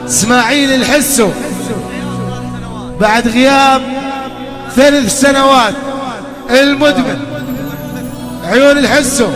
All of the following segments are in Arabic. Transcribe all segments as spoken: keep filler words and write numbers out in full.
اسماعيل الحسو بعد غياب ثلاث سنوات المدمن عيون الحسو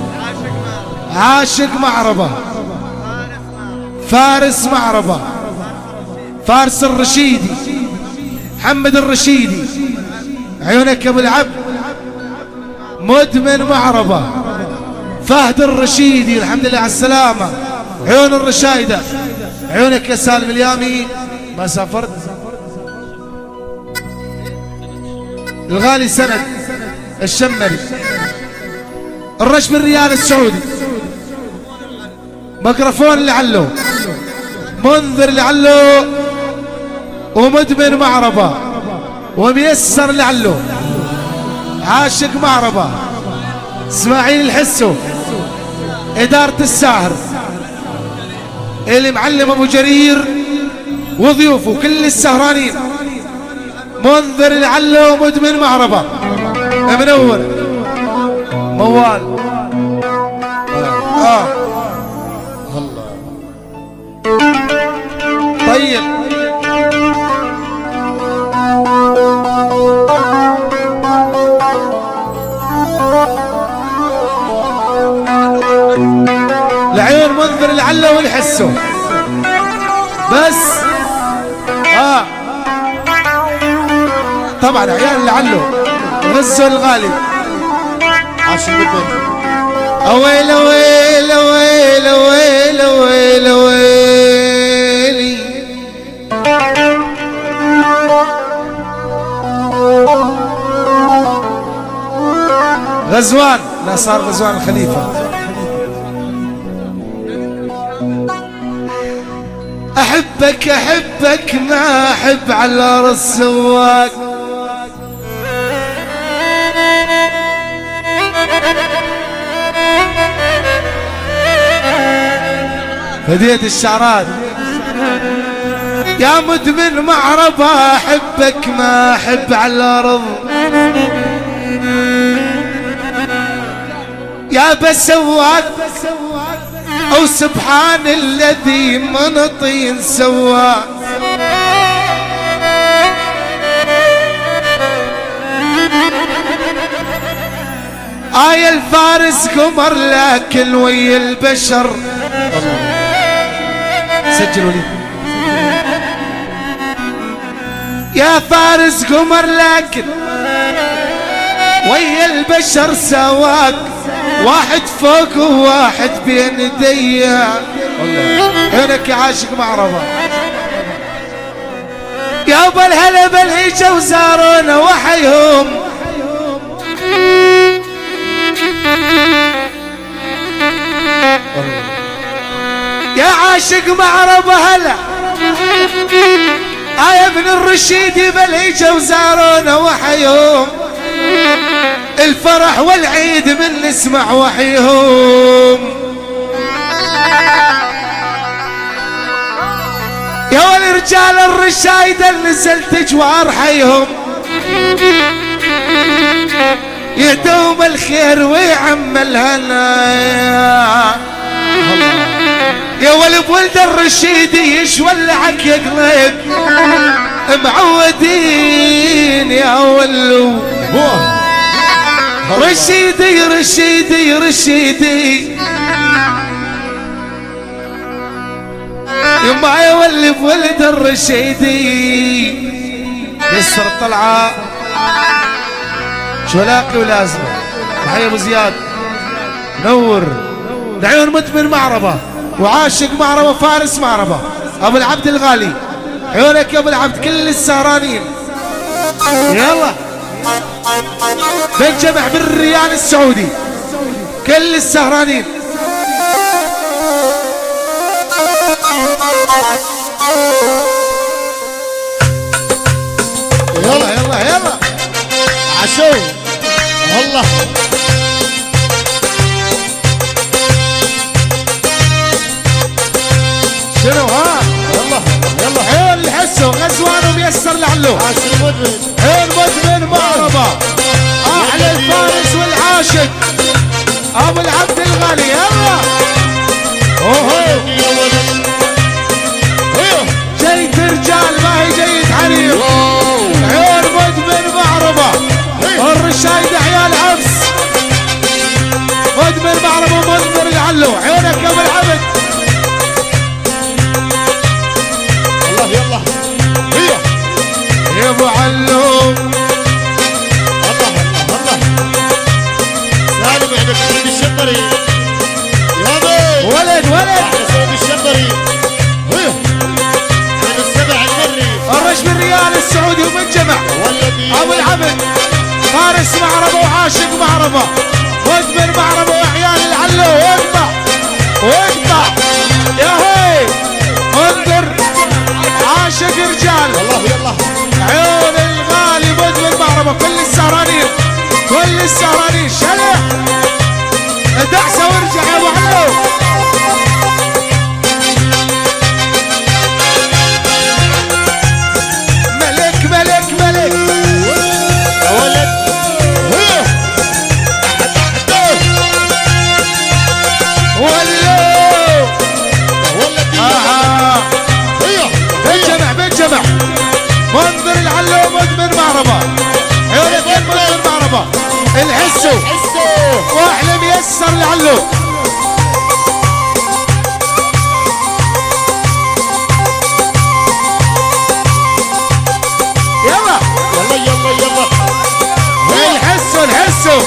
عاشق معربة فارس معربة فارس الرشيدي محمد الرشيدي عيونك يا ابو العبد مدمن معربة فهد الرشيدي الحمد لله على السلامة عيون الرشايدة عيونك يا سالم اليامي ما سافرت الغالي سند الشمري الرشم الريال السعودي ميكروفون لعله منذر لعله ومدمن معربة وميسر لعله عاشق معربة اسماعيل الحسو إدارة الساهر المعلم أبو جرير وضيوفه كل السهرانين منذر لعله مدمن معربة منور موال آه الله طيب لعيون منذر لعله والحسه بس اه طبعا عيال لعله غزوا الغالي عشان بدنا اويل اويل اويل اويل اويل اويلي غزوان لا صار غزوان الخليفة احبك احبك ما احب على راس سواك هدية الشعرات يا مدمن معربة احبك ما احب على الارض يا بسواك او سبحان الذي من طين سواك آية الفارس قمر لكن ويا البشر سجلوا لي يا فارس قمر لكن ويا البشر سواك واحد فوق وواحد بين يديا هناك عاشق معرفة يا ابو الهلا بالهيجة وزارونا وحيهم يا عاشق معربة هلا آية ابن الرشيدي بالهيجة وزارونا وحيهم الفرح والعيد من نسمع وحيهم يا والرجال الرشايدة نزلت جوار حيهم يدوم الخير ويعم الهنا يا ولد ولد الرشيدي يشولعك يا قلب معودين يا ولو رشيدي رشيدي رشيدي يما يا ولد ولد الرشيدي يسر الطلعة شولاقي ولازمه تحية ابو زياد نور لعيون مدمن معربة وعاشق معربة فارس معربة ابو العبد الغالي عيونك يا ابو العبد كل السهرانين يلا بنجمع بالريال السعودي كل السهرانين يلا يلا يلا عشو والله شنو ها يلا يلا عيون الحسو غزوان وميسر لعلو عيون مدمن معربة احلى الفارس والعاشق ابو العبد الغالي يلا اوه السعودي ومن جمع ابو العبد فارس معربه وعاشق معربه مدمن معربه وعيال العلو واقطع واقطع يا هي انظر عاشق رجال والله يلا عيون الغالي مدمن معربه كل السهرانين كل السهرانين شلح دعسه وارجع يا ابو علو ملك ملك ملك يا ولد هو ولو ولد آه هي بالجمع بالجمع منظر العلو مدمن معربه عيونك مدمن معربه الحسو حسه واحلى ميسر العلو يلا يلا يلا يلا الحسو الحسو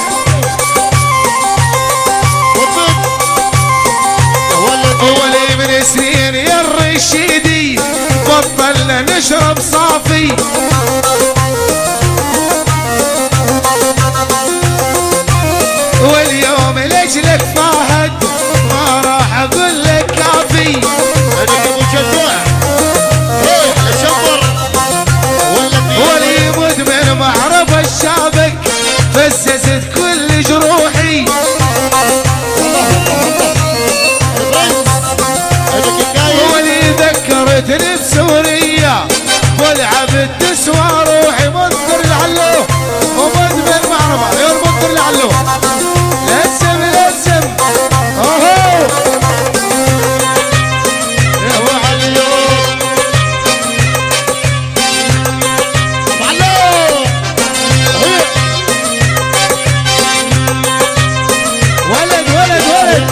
وطن يا ولد اولي من سنين يا الرشيدي بطلنا نشرب صافي واليوم لاجلك فاهد ما راح اقول لك كافي انا ابو شجاع روح اشبر ولد ولي مدمن معرب الشابك فززت كل جروحي ولي ذكرتني بسوريا والعبد تسوى روحي منظر العلو ومدمن معربه غير منظر العلو لازم لازم اوهو يا ابو علو ولد ولد ولد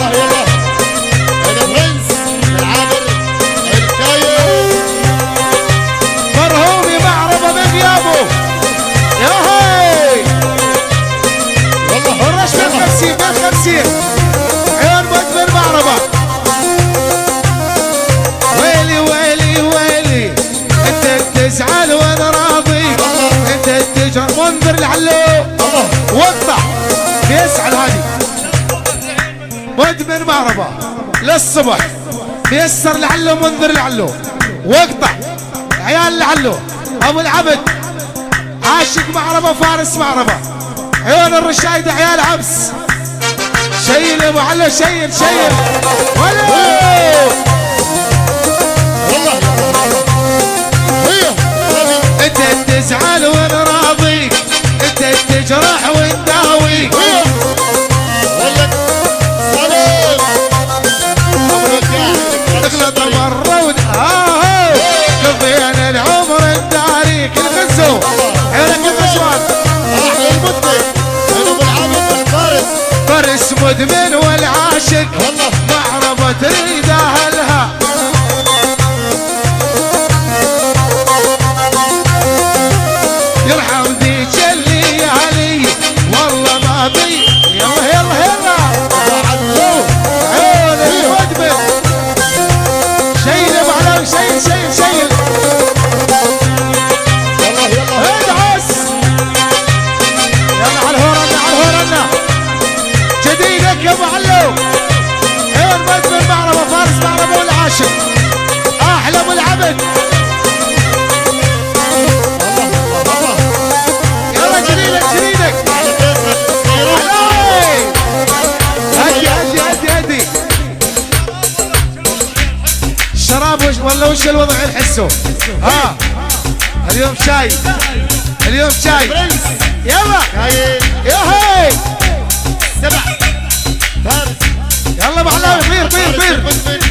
مرهومي معربه بغيابه يا هي الرش بالخمسين بالخمسين عيون مدمن معربه ويلي ويلي ويلي انت تزعل وانا راضي انت تجر منظر العلو وقطع بيسعى هادي مدمن معربه للصبح بيسر العلو منظر العلو واقطع عيال العلو ابو العبد عاشق معربه فارس معربه عيون الرشايده عيال عبس شيل يا ابو علو شيل شيل ولو انت تزعل وانا راضي انت تجرح ونداوي اغلط مره ود اه قضينا العمر الداري كل غزو عيونك الغزوان فارس مدمن والعاشق معربه تريد اهلها يرحم ذيك اللي يا علي والله ما بي يلا يلا يلا عيون المدمن شيل ابو علو شيل شيل شيل ادعس يلا على الهورنا على الهورنا جديدك يا ابو علو عيون مدمن معربه فارس معربه والعاشق احلى ابو العبد يلا جديدك جديدك هدي هدي هدي هدي الشراب وش ولا وش الوضع نحسه ها اليوم شاي اليوم شاي يلا يا هي سبع فارس يلا ابو علو طير طير طير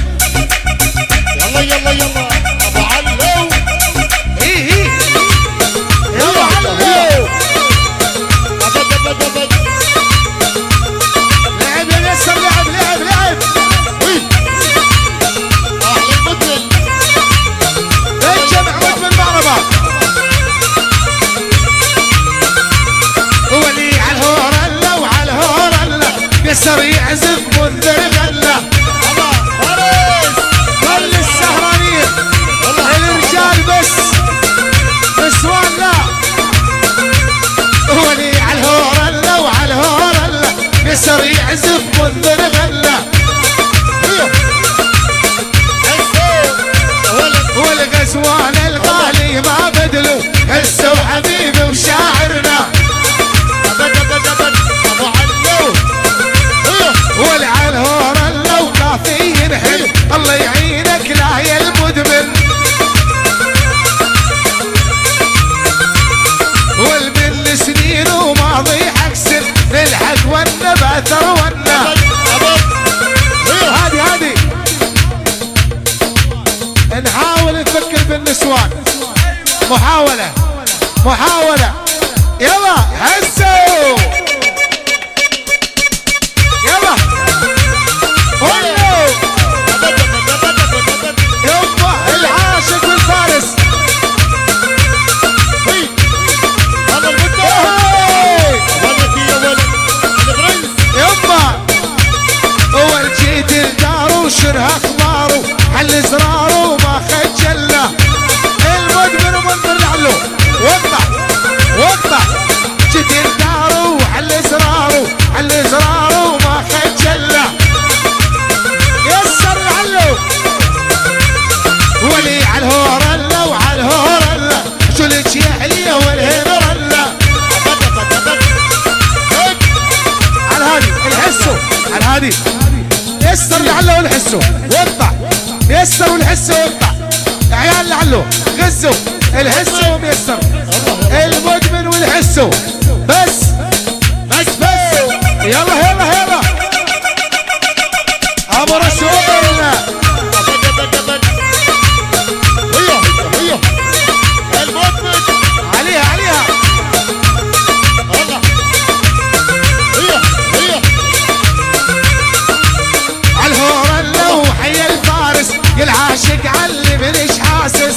يلا يلا يلا ابو علو ايه ايه يا ابو علو ابد ابد ابد لعب يا يسر لعب لعب لعب احلى المدمن الجمع مدمن معربه هو اللي على الهورله وعلى الهورله يسر يعزف منذر غله فارس كل السهرانين نحاول نفكر بالنسوان. محاولة محاولة يلا هسوا يلا هلو يبا العاشق والفارس يبا اول جيت الدار وشره اخباره حل زراره وما خجله المدمن ومنظر لعله وقطع وقطع جيت الدار وحل زراره حل زراره وما خجله يسر لعله ولي على الهورله وعلى الهورله شو لك يا حليه والهنرله على هادي الحسو على هادي يسر لعله والحسو وقطع يسر والحسو وقطع عيال لعله غزوا الحسو وميسر المدمن والحسو بس بس بس يلا يلا يلا ابو رسول عليها عليها عالهورله وحي الفارس العاشق علي منش حاسس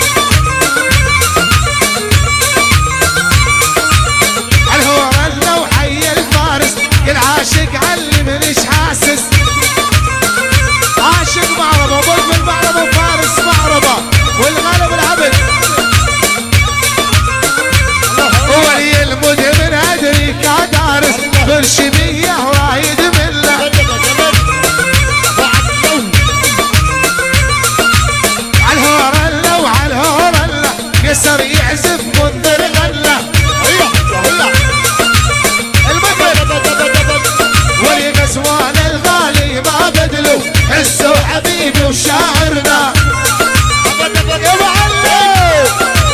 عالهورله وحي الفارس العاشق علي منش حاسس عاشق معربه ومدمن معربه وفارس معربه والغالب العبد ولي المدمن ادري كدارس برشميه ورايد مله عالهورله وعالهورله يسر يعزف منذر غله المدمن ولي غزوان الغالي ما بدلوا حسوا حبيبي وشاعرنا يا معلم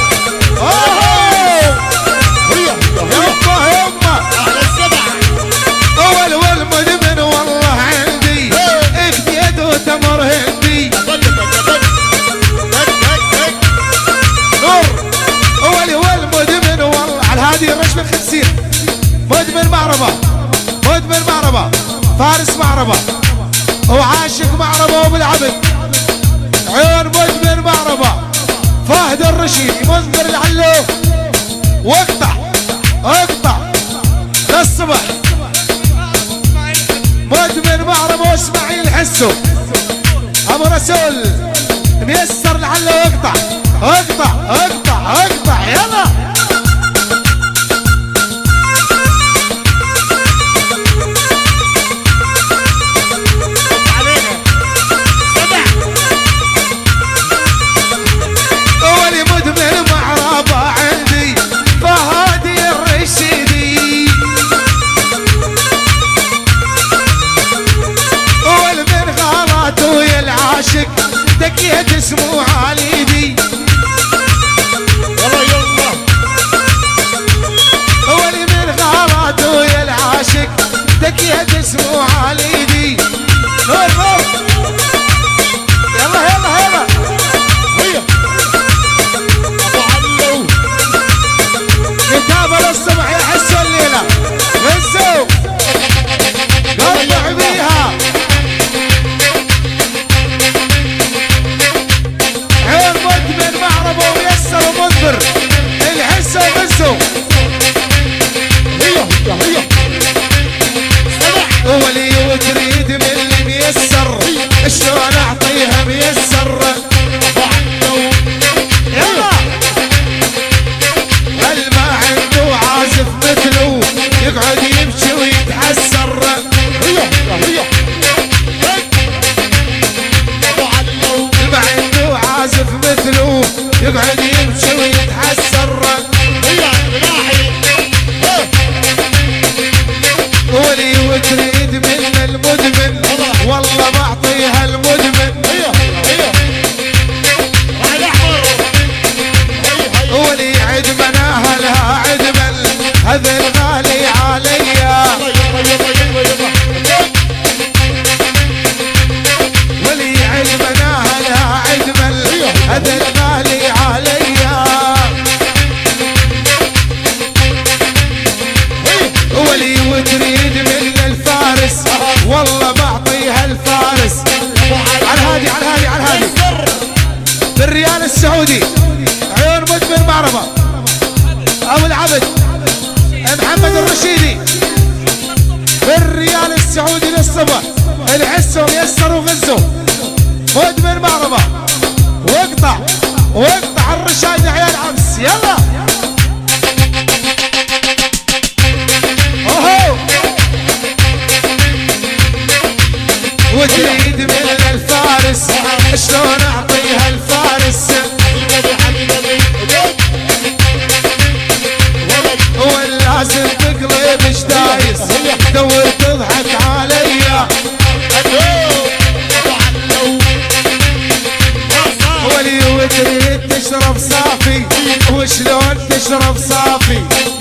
يما يما اول والمدمن والله عندي اخديد وتمر هندي نور اول والمدمن والله على هذه الرشم الخنسير مدمن معربه مدمن معربه فارس معربه وعاشق معربه وبالعبد عيون مدمن معربه فهد الرشيدي منذر العلو واقطع اقطع للصبح مدمن معربه واسماعيل حسو ابو رسول ميسر لعله اقطع اقطع اقطع اقطع يلا اولي مدمن معربه عندي فهادي الرشيدي اول من غلط ويا العاشق دقيت اسمه عليدي يلا يلا اولي من غلط ويا العاشق دقيت اسمه عليدي نور نور يلا يلا يلا هيا ابو علو كتابه للصبح يحسوا الليله غزوا قطع بيها عين مدمن معربه وميسر ومنذر الحسه وغزوا هيا هيا ولي وتريد من اللي ميسر شلون اعطيها ميسر يلا هل ما عنده عازف مثله يقعد يبكي ويتحسر هيا هيا ابو علو ما عنده عازف مثله يقعد يبكي ويتحسر هيا بناحي ولي وتريد من المدمن والله بعطيها المدمن هيا هيا راح الاحمر هيا ولي عدمناها لها عدمن هذا الغالي عليا يلا يلا يلا يلا ولي عدمناها لها عدمن هذا الغالي عليا ولي وتريد من الفارس والله بعطيها الفارس. على الهادي على الهادي على الهادي بالريال السعودي عيون مدمن معربة ابو العبد محمد الرشيدي بالريال السعودي للصبح الحسوا ويسروا وغزوا مدمن معربة واقطع واقطع الرشايد عيال عمس يلا اوهو وتريد من الفارس شلون اعطيها الفارس واللازم تقلب ايش دايس دور تضحك عليا ولي وتريد تشرب صافي وشلون تشرب صافي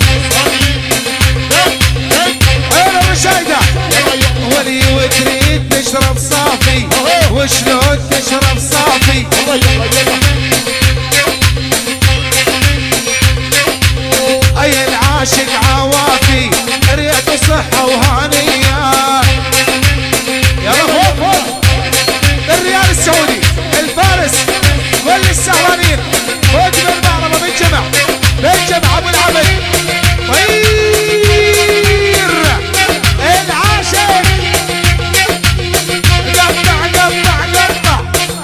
انا مشايدة ولي وتريد تشرب صافي وشلون تشرب صافي اي العاشق عوافي ريته صحة وهانية يلا فوق فوق الريال السعودي الفارس كل السهرانين فوق بالمعرضة بالجمع بالجمع ابو العبد طير العاشق قطع قطع قطع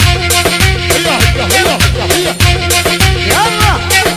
يلا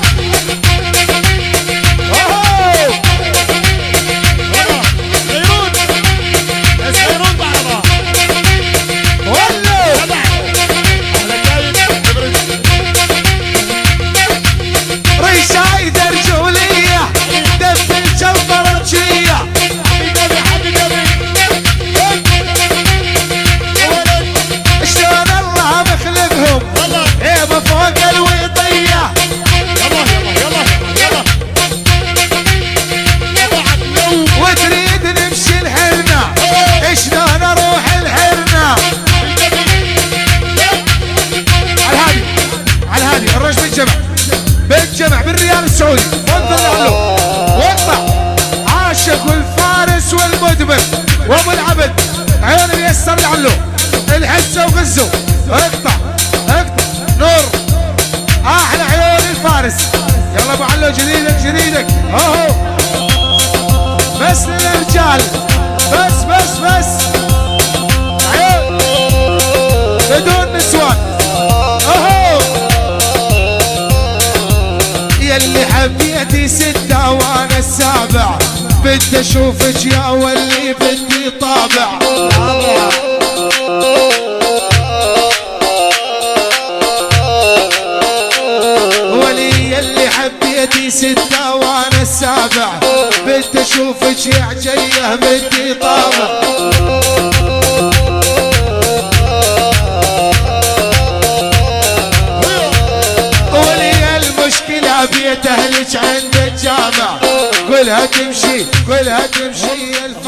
بالجمع بالريال السعودي انظر له واقطع عاشق والفارس والمدمر وابو العبد عيون ميسر لعله الحسه وغزه اقطع اقطع نور احلى عيون الفارس يلا ابو علو جديدك جديدك اهو بس للرجال بس بس بس عيون بدون نسوان اهو يلي حبيتي ستة وانا السابع بدي اشوفك يا ولي بدي طابع ولي يلي حبيتي ستة وانا السابع بدي اشوفك يا عجيه بدي طابع بيت اهلك عند الجامع كلها تمشي كلها تمشي